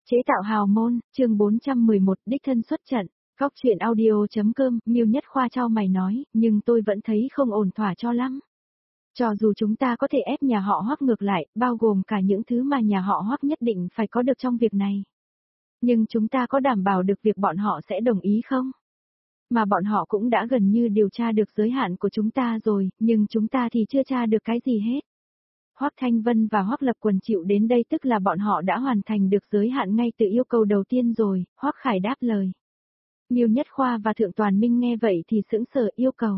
Chế tạo hào môn, chương 411, đích thân xuất trận. Góc chuyện audio.com, Miêu Nhất Khoa chau mày nói, nhưng tôi vẫn thấy không ổn thỏa cho lắm. Cho dù chúng ta có thể ép nhà họ Hoắc ngược lại, bao gồm cả những thứ mà nhà họ Hoắc nhất định phải có được trong việc này. Nhưng chúng ta có đảm bảo được việc bọn họ sẽ đồng ý không? Mà bọn họ cũng đã gần như điều tra được giới hạn của chúng ta rồi, nhưng chúng ta thì chưa tra được cái gì hết. Hoắc Thanh Vân và Hoắc Lập Quần chịu đến đây tức là bọn họ đã hoàn thành được giới hạn ngay từ yêu cầu đầu tiên rồi, Hoắc Khải đáp lời. Miêu Nhất Khoa và Thượng Toàn Minh nghe vậy thì sững sờ yêu cầu.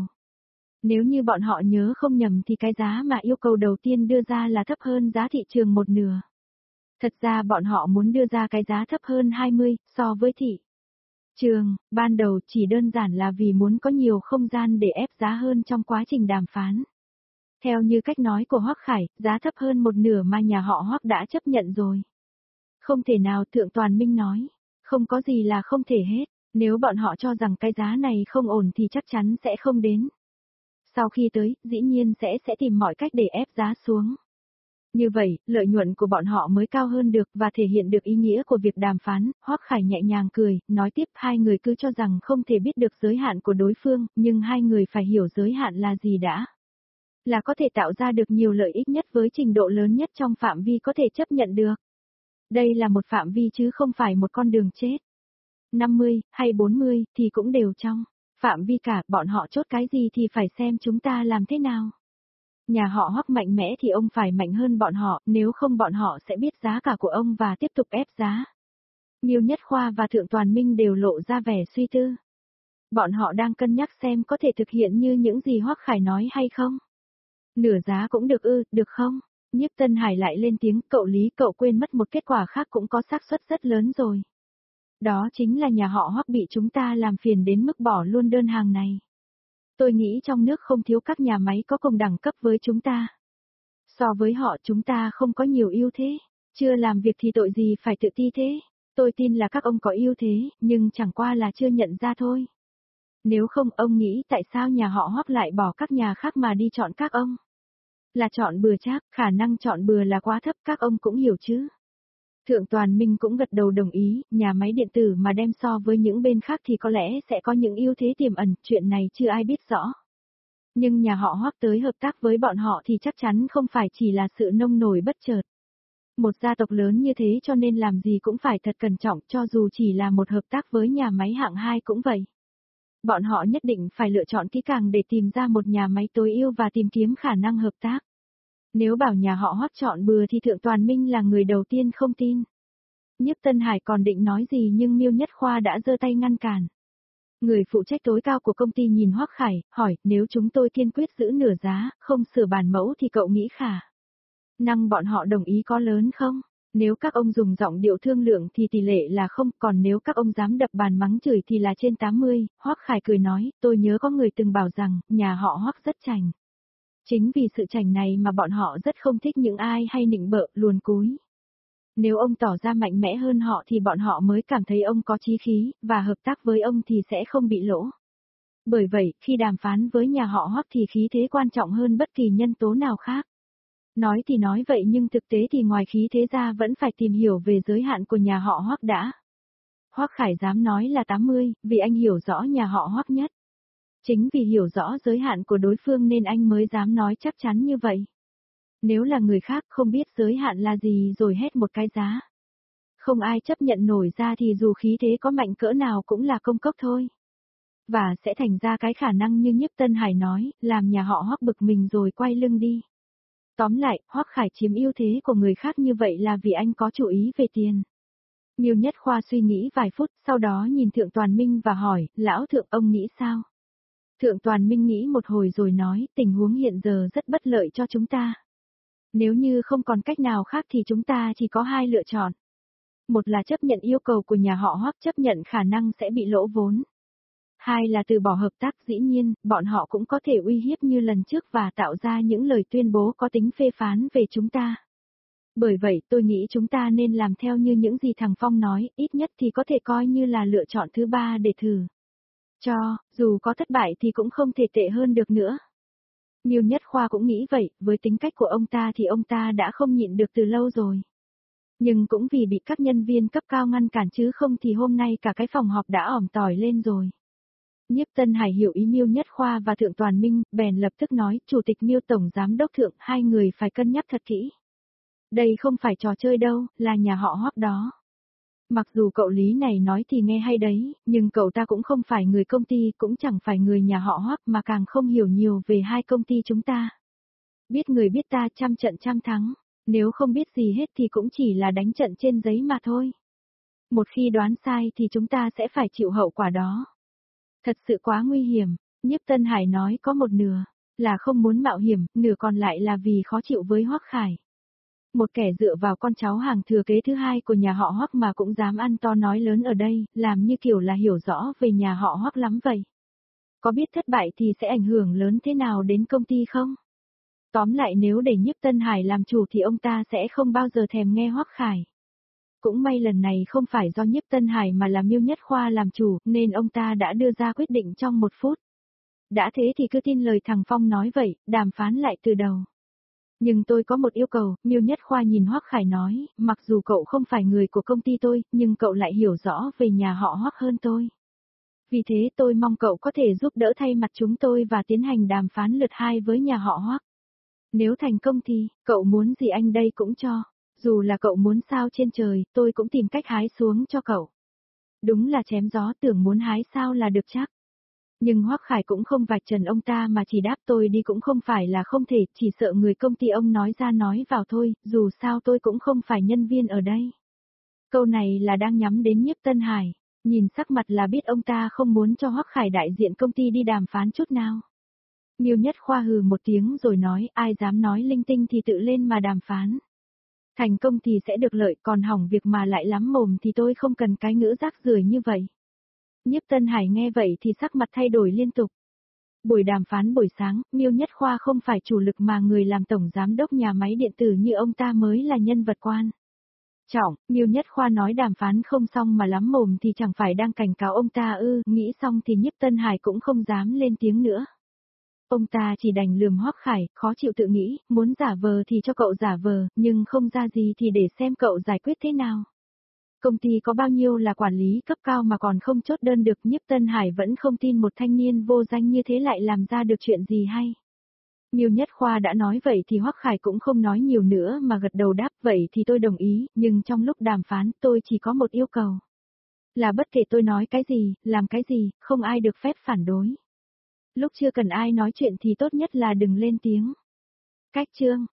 Nếu như bọn họ nhớ không nhầm thì cái giá mà yêu cầu đầu tiên đưa ra là thấp hơn giá thị trường một nửa. Thật ra bọn họ muốn đưa ra cái giá thấp hơn 20 so với thị trường, ban đầu chỉ đơn giản là vì muốn có nhiều không gian để ép giá hơn trong quá trình đàm phán. Theo như cách nói của Hoắc Khải, giá thấp hơn một nửa mà nhà họ Hoắc đã chấp nhận rồi. Không thể nào, Thượng Toàn Minh nói. Không có gì là không thể hết, nếu bọn họ cho rằng cái giá này không ổn thì chắc chắn sẽ không đến. Sau khi tới, dĩ nhiên sẽ tìm mọi cách để ép giá xuống. Như vậy, lợi nhuận của bọn họ mới cao hơn được và thể hiện được ý nghĩa của việc đàm phán. Hoắc Khải nhẹ nhàng cười, nói tiếp hai người cứ cho rằng không thể biết được giới hạn của đối phương, nhưng hai người phải hiểu giới hạn là gì đã. Là có thể tạo ra được nhiều lợi ích nhất với trình độ lớn nhất trong phạm vi có thể chấp nhận được. Đây là một phạm vi chứ không phải một con đường chết. 50, hay 40, thì cũng đều trong phạm vi cả, bọn họ chốt cái gì thì phải xem chúng ta làm thế nào. Nhà họ Hoắc mạnh mẽ thì ông phải mạnh hơn bọn họ, nếu không bọn họ sẽ biết giá cả của ông và tiếp tục ép giá. Miêu Nhất Khoa và Thượng Toàn Minh đều lộ ra vẻ suy tư. Bọn họ đang cân nhắc xem có thể thực hiện như những gì Hoắc Khải nói hay không. Nửa giá cũng được ư, được không? Nhiếp Tân Hải lại lên tiếng, cậu Lý, cậu quên mất một kết quả khác cũng có xác suất rất lớn rồi. Đó chính là nhà họ Hoắc bị chúng ta làm phiền đến mức bỏ luôn đơn hàng này. Tôi nghĩ trong nước không thiếu các nhà máy có cùng đẳng cấp với chúng ta. So với họ chúng ta không có nhiều ưu thế, chưa làm việc thì tội gì phải tự ti thế. Tôi tin là các ông có ưu thế, nhưng chẳng qua là chưa nhận ra thôi. Nếu không ông nghĩ tại sao nhà họ Hoắc lại bỏ các nhà khác mà đi chọn các ông? Là chọn bừa chắc, khả năng chọn bừa là quá thấp, các ông cũng hiểu chứ. Thượng Toàn Minh cũng gật đầu đồng ý, nhà máy điện tử mà đem so với những bên khác thì có lẽ sẽ có những ưu thế tiềm ẩn, chuyện này chưa ai biết rõ. Nhưng nhà họ Hoắc tới hợp tác với bọn họ thì chắc chắn không phải chỉ là sự nông nổi bất chợt. Một gia tộc lớn như thế cho nên làm gì cũng phải thật cẩn trọng, cho dù chỉ là một hợp tác với nhà máy hạng 2 cũng vậy. Bọn họ nhất định phải lựa chọn kỹ càng để tìm ra một nhà máy tối ưu và tìm kiếm khả năng hợp tác. Nếu bảo nhà họ Hoắc chọn bừa thì Thượng Toàn Minh là người đầu tiên không tin. Nhiếp Tân Hải còn định nói gì nhưng Miêu Nhất Khoa đã giơ tay ngăn cản. Người phụ trách tối cao của công ty nhìn Hoắc Khải, hỏi, nếu chúng tôi kiên quyết giữ nửa giá, không sửa bản mẫu thì cậu nghĩ khả năng bọn họ đồng ý có lớn không? Nếu các ông dùng giọng điệu thương lượng thì tỷ lệ là không, còn nếu các ông dám đập bàn mắng chửi thì là trên 80, Hoắc Khải cười nói, tôi nhớ có người từng bảo rằng, nhà họ Hoắc rất chảnh. Chính vì sự chảnh này mà bọn họ rất không thích những ai hay nịnh bợ, luồn cúi. Nếu ông tỏ ra mạnh mẽ hơn họ thì bọn họ mới cảm thấy ông có chí khí, và hợp tác với ông thì sẽ không bị lỗ. Bởi vậy, khi đàm phán với nhà họ Hoắc thì khí thế quan trọng hơn bất kỳ nhân tố nào khác. Nói thì nói vậy nhưng thực tế thì ngoài khí thế ra vẫn phải tìm hiểu về giới hạn của nhà họ Hoắc đã. Hoắc Khải dám nói là 80, vì anh hiểu rõ nhà họ Hoắc nhất. Chính vì hiểu rõ giới hạn của đối phương nên anh mới dám nói chắc chắn như vậy. Nếu là người khác không biết giới hạn là gì rồi hét một cái giá. Không ai chấp nhận nổi ra thì dù khí thế có mạnh cỡ nào cũng là công cốc thôi. Và sẽ thành ra cái khả năng như Nhiếp Tân Hải nói, làm nhà họ Hoắc bực mình rồi quay lưng đi. Tóm lại, Hoắc Khải chiếm ưu thế của người khác như vậy là vì anh có chủ ý về tiền. Miêu Nhất Khoa suy nghĩ vài phút, sau đó nhìn Thượng Toàn Minh và hỏi, lão Thượng ông nghĩ sao? Thượng Toàn Minh nghĩ một hồi rồi nói, tình huống hiện giờ rất bất lợi cho chúng ta. Nếu như không còn cách nào khác thì chúng ta chỉ có hai lựa chọn. Một là chấp nhận yêu cầu của nhà họ Hoắc, chấp nhận khả năng sẽ bị lỗ vốn. Hai là từ bỏ hợp tác, dĩ nhiên, bọn họ cũng có thể uy hiếp như lần trước và tạo ra những lời tuyên bố có tính phê phán về chúng ta. Bởi vậy tôi nghĩ chúng ta nên làm theo như những gì thằng Phong nói, ít nhất thì có thể coi như là lựa chọn thứ ba để thử. Dù có thất bại thì cũng không thể tệ hơn được nữa. Miêu Nhất Khoa cũng nghĩ vậy, với tính cách của ông ta thì ông ta đã không nhịn được từ lâu rồi. Nhưng cũng vì bị các nhân viên cấp cao ngăn cản chứ không thì hôm nay cả cái phòng họp đã ỏm tỏi lên rồi. Nhiếp Tân Hải hiểu ý Miêu Nhất Khoa và Thượng Toàn Minh, bèn lập tức nói, Chủ tịch Miêu Tổng Giám Đốc Thượng, hai người phải cân nhắc thật kỹ. Đây không phải trò chơi đâu, là nhà họ Hoắc đó. Mặc dù cậu Lý này nói thì nghe hay đấy, nhưng cậu ta cũng không phải người công ty, cũng chẳng phải người nhà họ Hoắc mà càng không hiểu nhiều về hai công ty chúng ta. Biết người biết ta trăm trận trăm thắng, nếu không biết gì hết thì cũng chỉ là đánh trận trên giấy mà thôi. Một khi đoán sai thì chúng ta sẽ phải chịu hậu quả đó. Thật sự quá nguy hiểm, Nhiếp Tân Hải nói có một nửa là không muốn mạo hiểm, nửa còn lại là vì khó chịu với Hoắc Khải. Một kẻ dựa vào con cháu hàng thừa kế thứ hai của nhà họ Hoắc mà cũng dám ăn to nói lớn ở đây, làm như kiểu là hiểu rõ về nhà họ Hoắc lắm vậy. Có biết thất bại thì sẽ ảnh hưởng lớn thế nào đến công ty không? Tóm lại nếu để Nhiếp Tân Hải làm chủ thì ông ta sẽ không bao giờ thèm nghe Hoắc Khải. Cũng may lần này không phải do Nhiếp Tân Hải mà là Miêu Nhất Khoa làm chủ, nên ông ta đã đưa ra quyết định trong 1 phút. Đã thế thì cứ tin lời thằng Phong nói vậy, đàm phán lại từ đầu. Nhưng tôi có một yêu cầu, Miêu Nhất Khoa nhìn Hoắc Khải nói, mặc dù cậu không phải người của công ty tôi, nhưng cậu lại hiểu rõ về nhà họ Hoắc hơn tôi. Vì thế tôi mong cậu có thể giúp đỡ thay mặt chúng tôi và tiến hành đàm phán lượt 2 với nhà họ Hoắc. Nếu thành công thì, cậu muốn gì anh đây cũng cho. Dù là cậu muốn sao trên trời, tôi cũng tìm cách hái xuống cho cậu. Đúng là chém gió, tưởng muốn hái sao là được chắc. Nhưng Hoắc Khải cũng không vạch trần ông ta mà chỉ đáp tôi đi cũng không phải là không thể, chỉ sợ người công ty ông nói ra nói vào thôi, dù sao tôi cũng không phải nhân viên ở đây. Câu này là đang nhắm đến Nhiếp Tân Hải, nhìn sắc mặt là biết ông ta không muốn cho Hoắc Khải đại diện công ty đi đàm phán chút nào. Miêu Nhất Khoa hừ một tiếng rồi nói, ai dám nói linh tinh thì tự lên mà đàm phán. Thành công thì sẽ được lợi, còn hỏng việc mà lại lắm mồm thì tôi không cần cái ngữ rác rưởi như vậy. Nhiếp Tân Hải nghe vậy thì sắc mặt thay đổi liên tục. Buổi đàm phán buổi sáng, Miêu Nhất Khoa không phải chủ lực mà người làm tổng giám đốc nhà máy điện tử như ông ta mới là nhân vật quan trọng. Miêu Nhất Khoa nói đàm phán không xong mà lắm mồm thì chẳng phải đang cảnh cáo ông ta ư, nghĩ xong thì Nhiếp Tân Hải cũng không dám lên tiếng nữa. Ông ta chỉ đành lườm Hoắc Khải, khó chịu tự nghĩ, muốn giả vờ thì cho cậu giả vờ, nhưng không ra gì thì để xem cậu giải quyết thế nào. Công ty có bao nhiêu là quản lý cấp cao mà còn không chốt đơn được, Nhiếp Tân Hải vẫn không tin một thanh niên vô danh như thế lại làm ra được chuyện gì hay. Miêu Nhất Khoa đã nói vậy thì Hoắc Khải cũng không nói nhiều nữa mà gật đầu đáp vậy thì tôi đồng ý, nhưng trong lúc đàm phán tôi chỉ có một yêu cầu. Là bất kể tôi nói cái gì, làm cái gì, không ai được phép phản đối. Lúc chưa cần ai nói chuyện thì tốt nhất là đừng lên tiếng. Cách chương